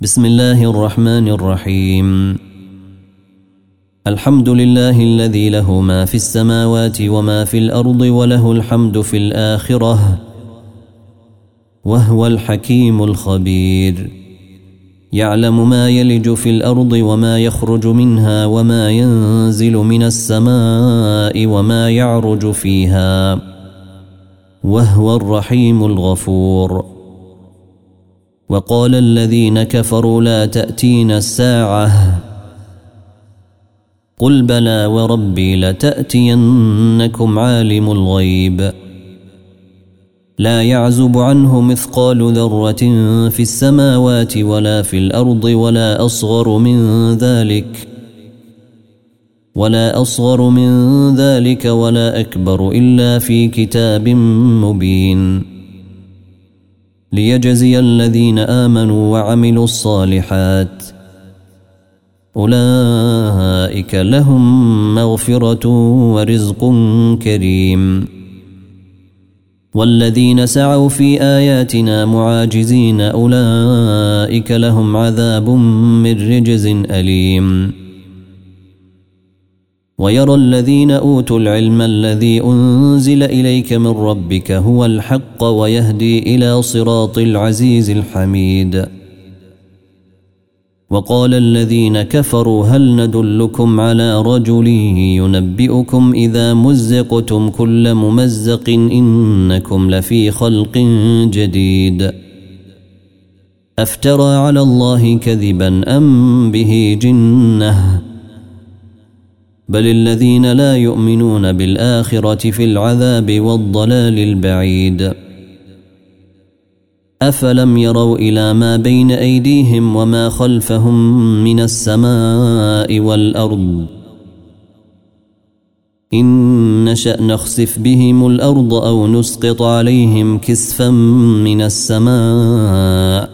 بسم الله الرحمن الرحيم. الحمد لله الذي له ما في السماوات وما في الأرض وله الحمد في الآخرة وهو الحكيم الخبير. يعلم ما يلج في الأرض وما يخرج منها وما ينزل من السماء وما يعرج فيها وهو الرحيم الغفور. وقال الذين كفروا لا تأتينا الساعة قل بلى وربي لتأتينكم عالم الغيب لا يعزب عنه مثقال ذرة في السماوات ولا في الأرض ولا أصغر من ذلك ولا أكبر إلا في كتاب مبين ليجزي الذين آمنوا وعملوا الصالحات أولئك لهم مغفرة ورزق كريم. والذين سعوا في آياتنا معاجزين أولئك لهم عذاب من رجز أليم. ويرى الذين أوتوا العلم الذي أنزل إليك من ربك هو الحق ويهدي إلى صراط العزيز الحميد. وقال الذين كفروا هل ندلكم على رجل ينبئكم إذا مزقتم كل ممزق إنكم لفي خلق جديد أفترى على الله كذبا أم به جنة بل الذين لا يؤمنون بالآخرة في العذاب والضلال البعيد. أفلم يروا إلى ما بين أيديهم وما خلفهم من السماء والأرض إن نشأ نخسف بهم الأرض أو نسقط عليهم كسفا من السماء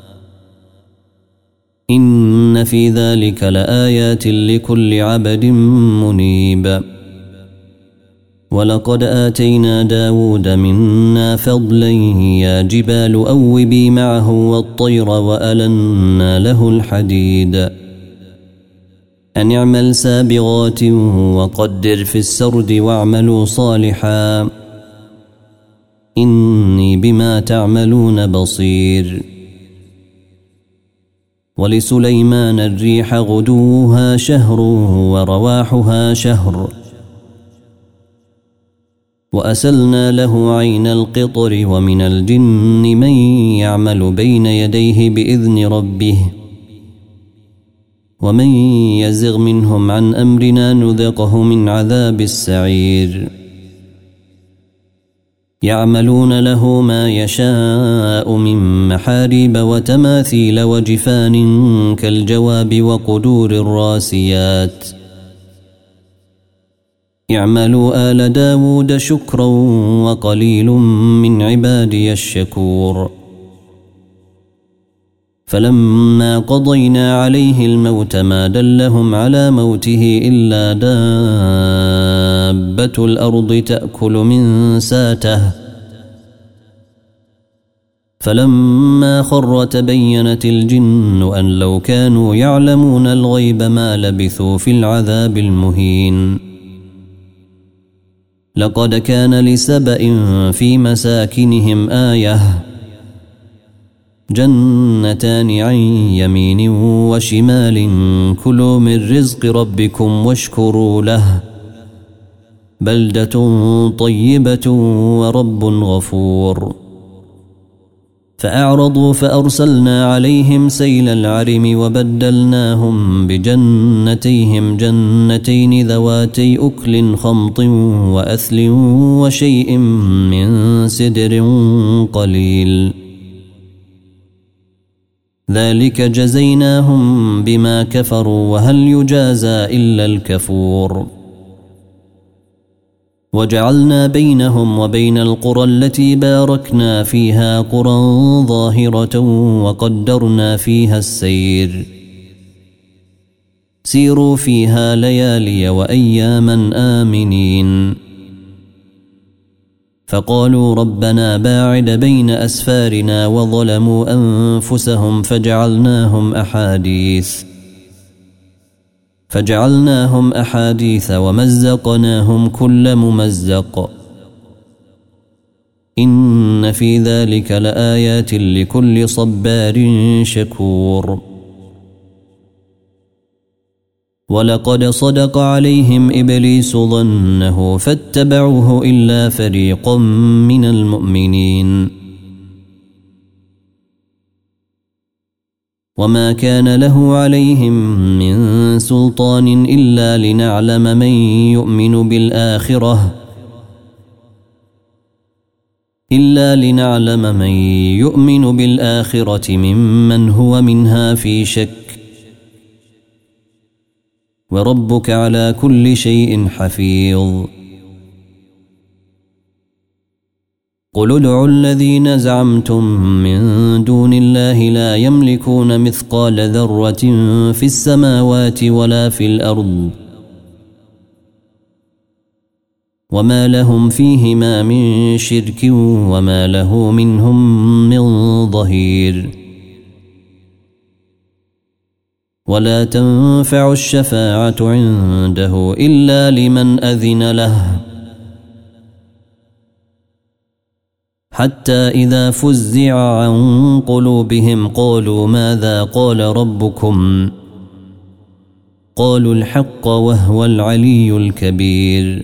إن في ذلك لآيات لكل عبد منيب. ولقد آتينا داود منا فضلا يا جبال أوبي معه والطير وألنا له الحديد أن اعمل سابغات وقدر في السرد واعملوا صالحا إني بما تعملون بصير. ولسليمان الريح غدوها شهر ورواحها شهر وأسلنا له عين القطر ومن الجن من يعمل بين يديه بإذن ربه ومن يزغ منهم عن أمرنا نذقه من عذاب السعير. يعملون له ما يشاء من محاريب وتماثيل وجفان كالجواب وقدور الراسيات اعملوا آل داود شكرا وقليل من عبادي الشكور. فلما قضينا عليه الموت ما دلهم على موته إلا دابة الأرض تأكل من ساته فلما خر تبينت الجن أن لو كانوا يعلمون الغيب ما لبثوا في العذاب المهين. لقد كان لسبأ في مساكنهم آية جنتان عن يمين وشمال كلوا من رزق ربكم واشكروا له بلدة طيبة ورب غفور. فأعرضوا فأرسلنا عليهم سيل العرم وبدلناهم بجنتيهم جنتين ذواتي أكل خمط وأثل وشيء من سدر قليل ذلك جزيناهم بما كفروا وهل يجازى إلا الكفور. وجعلنا بينهم وبين القرى التي باركنا فيها قرى ظاهرة وقدرنا فيها السير سيروا فيها ليالي وأياما آمنين فقالوا ربنا باعد بين أسفارنا وظلموا أنفسهم فجعلناهم أحاديث ومزقناهم كل ممزق إن في ذلك لآيات لكل صبار شكور ولقد صدق عليهم إبليس ظنه فاتبعوه إلا فريقا من المؤمنين وما كان له عليهم من سلطان إلا لنعلم من يؤمن بالآخرة ممن هو منها في شك وربك على كل شيء حفيظ قل ادعوا الذين زعمتم من دون الله لا يملكون مثقال ذرة في السماوات ولا في الأرض وما لهم فيهما من شرك وما له منهم من ظهير ولا تنفع الشفاعة عنده إلا لمن أذن له حتى إذا فزع عن قلوبهم قالوا ماذا قال ربكم قالوا الحق وهو العلي الكبير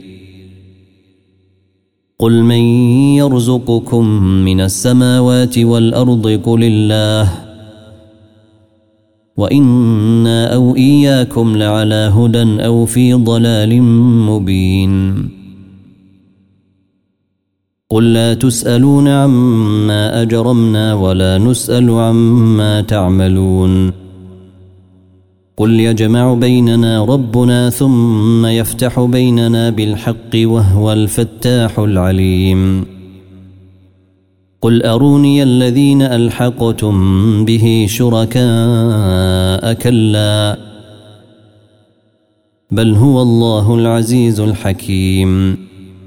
قل من يرزقكم من السماوات والأرض قل الله وإنا أو إياكم لعلى هدى أو في ضلال مبين قل لا تسألون عما أجرمنا ولا نسأل عما تعملون قل يجمع بيننا ربنا ثم يفتح بيننا بالحق وهو الفتاح العليم قل أروني الذين ألحقتم به شركاء كلا بل هو الله العزيز الحكيم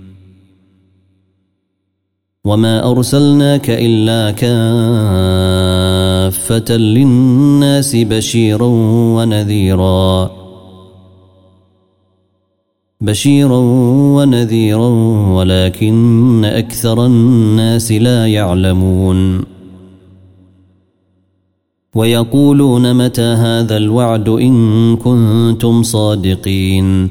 وما أرسلناك إلا كافة للناس بشيرا ونذيرا ولكن أكثر الناس لا يعلمون ويقولون متى هذا الوعد إن كنتم صادقين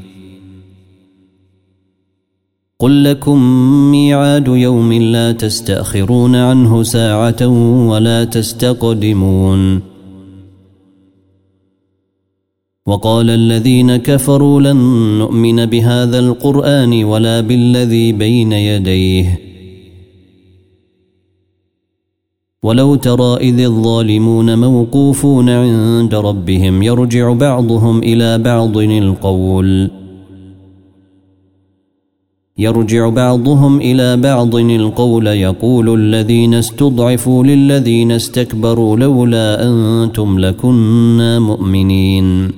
قل لكم ميعاد يوم لا تستأخرون عنه ساعة ولا تستقدمون وقال الذين كفروا لن نؤمن بهذا القرآن ولا بالذي بين يديه ولو ترى إذ الظالمون موقوفون عند ربهم يرجع بعضهم إلى بعض القول يقول الذين استضعفوا للذين استكبروا لولا أنتم لكنا مؤمنين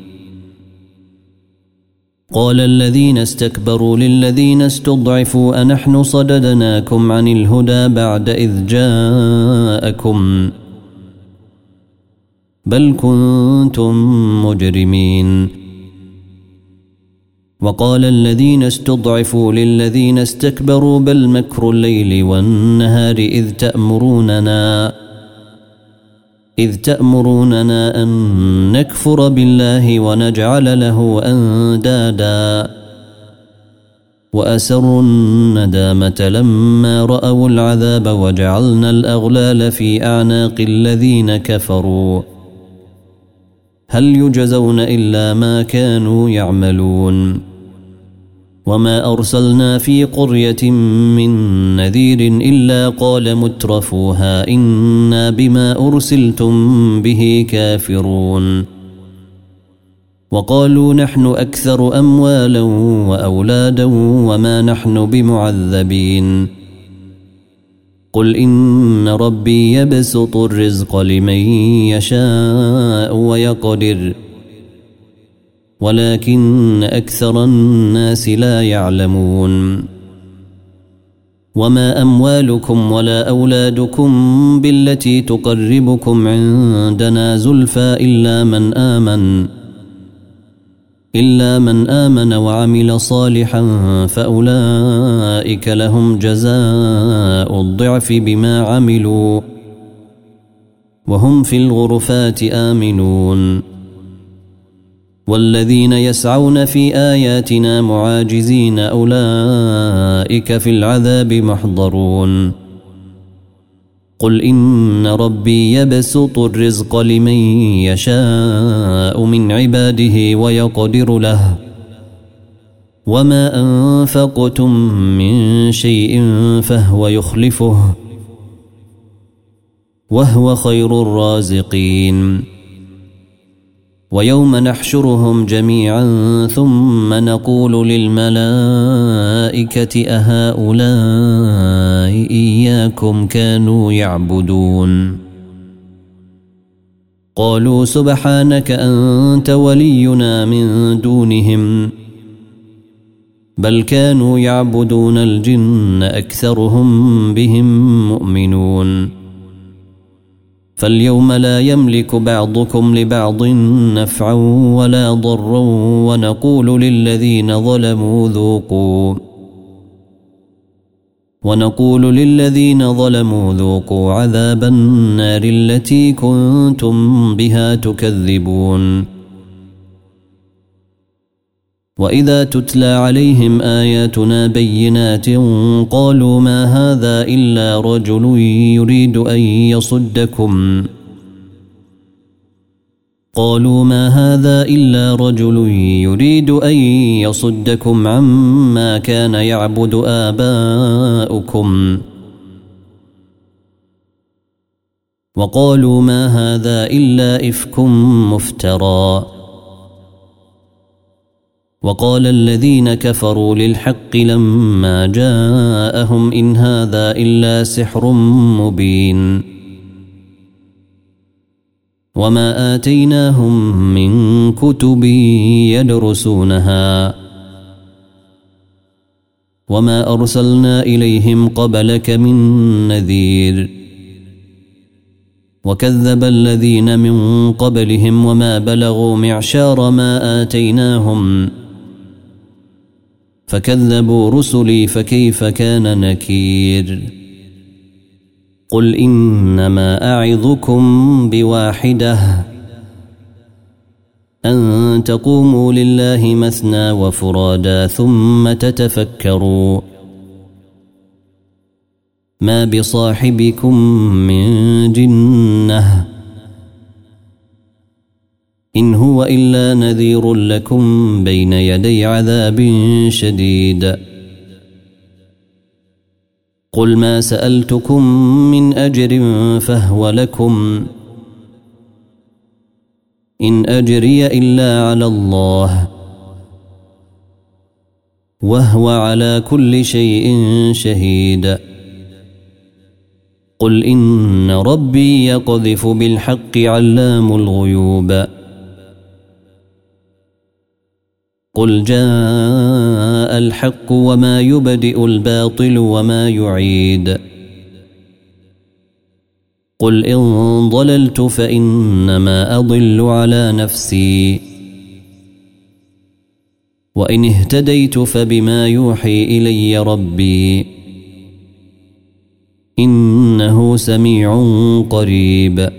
قال الذين استكبروا للذين استضعفوا أنحن صددناكم عن الهدى بعد إذ جاءكم بل كنتم مجرمين وقال الذين استضعفوا للذين استكبروا بل مكر الليل والنهار إذ تأمروننا أن نكفر بالله ونجعل له أندادا وأسروا الندامة لما رأوا العذاب وجعلنا الأغلال في أعناق الذين كفروا هل يجزون إلا ما كانوا يعملون وما أرسلنا في قرية من نذير إلا قال مترفوها إنا بما أرسلتم به كافرون وقالوا نحن أكثر أموالا وأولادا وما نحن بمعذبين قل إن ربي يبسط الرزق لمن يشاء ويقدر ولكن أكثر الناس لا يعلمون وما أموالكم ولا أولادكم بالتي تقربكم عندنا زلفى إلا من آمن وعمل صالحا فأولئك لهم جزاء الضعف بما عملوا وهم في الغرفات آمنون. والذين يسعون في آياتنا معاجزين أولئك في العذاب محضرون. قل إن ربي يبسط الرزق لمن يشاء من عباده ويقدر له وما أنفقتم من شيء فهو يخلفه وهو خير الرازقين. ويوم نحشرهم جميعا ثم نقول للملائكة أهؤلاء إياكم كانوا يعبدون قالوا سبحانك أنت ولينا من دونهم بل كانوا يعبدون الجن أكثرهم بهم مؤمنون. فاليوم لا يملك بعضكم لبعض نفعا ولا ضرا ونقول للذين ظلموا ذوقوا عذاب النار التي كنتم بها تكذبون. وإذا تتلى عليهم آياتنا بينات قالوا ما هذا إلا رجل يريد أن يصدكم عما كان يعبد آباؤكم وقالوا ما هذا إلا إفك مفترى. وقال الذين كفروا للحق لما جاءهم إن هذا إلا سحر مبين. وما آتيناهم من كتب يدرسونها وما أرسلنا إليهم قبلك من نذير. وكذب الذين من قبلهم وما بلغوا معشار ما آتيناهم فكذبوا رسلي فكيف كان نكير. قل إنما أعظكم بواحدة أن تقوموا لله مثنى وفرادا ثم تتفكروا ما بصاحبكم من جنة إن هو إلا نذير لكم بين يدي عذاب شديد. قل ما سألتكم من أجر فهو لكم إن أجري إلا على الله وهو على كل شيء شهيد. قل إن ربي يقذف بالحق علام الغيوب. قل جاء الحق وما يبدئ الباطل وما يعيد. قل إن ضللت فإنما أضل على نفسي وإن اهتديت فبما يوحي إلي ربي إنه سميع قريب.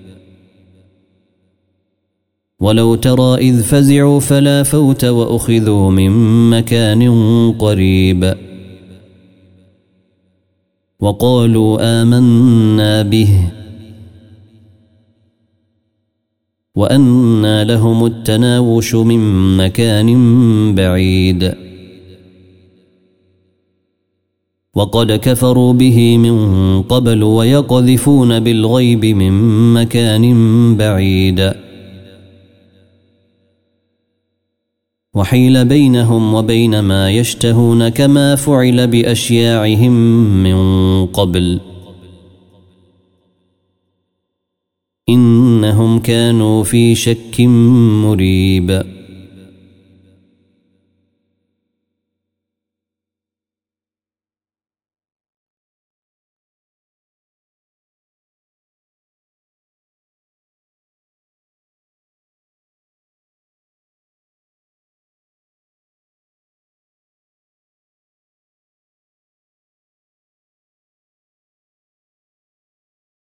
ولو ترى إذ فزعوا فلا فوت وأخذوا من مكان قريب وقالوا آمنا به وأنى لهم التناوش من مكان بعيد وقد كفروا به من قبل ويقذفون بالغيب من مكان بعيد وحيل بينهم وبين ما يشتهون كما فعل بأشياعهم من قبل إنهم كانوا في شك مريب.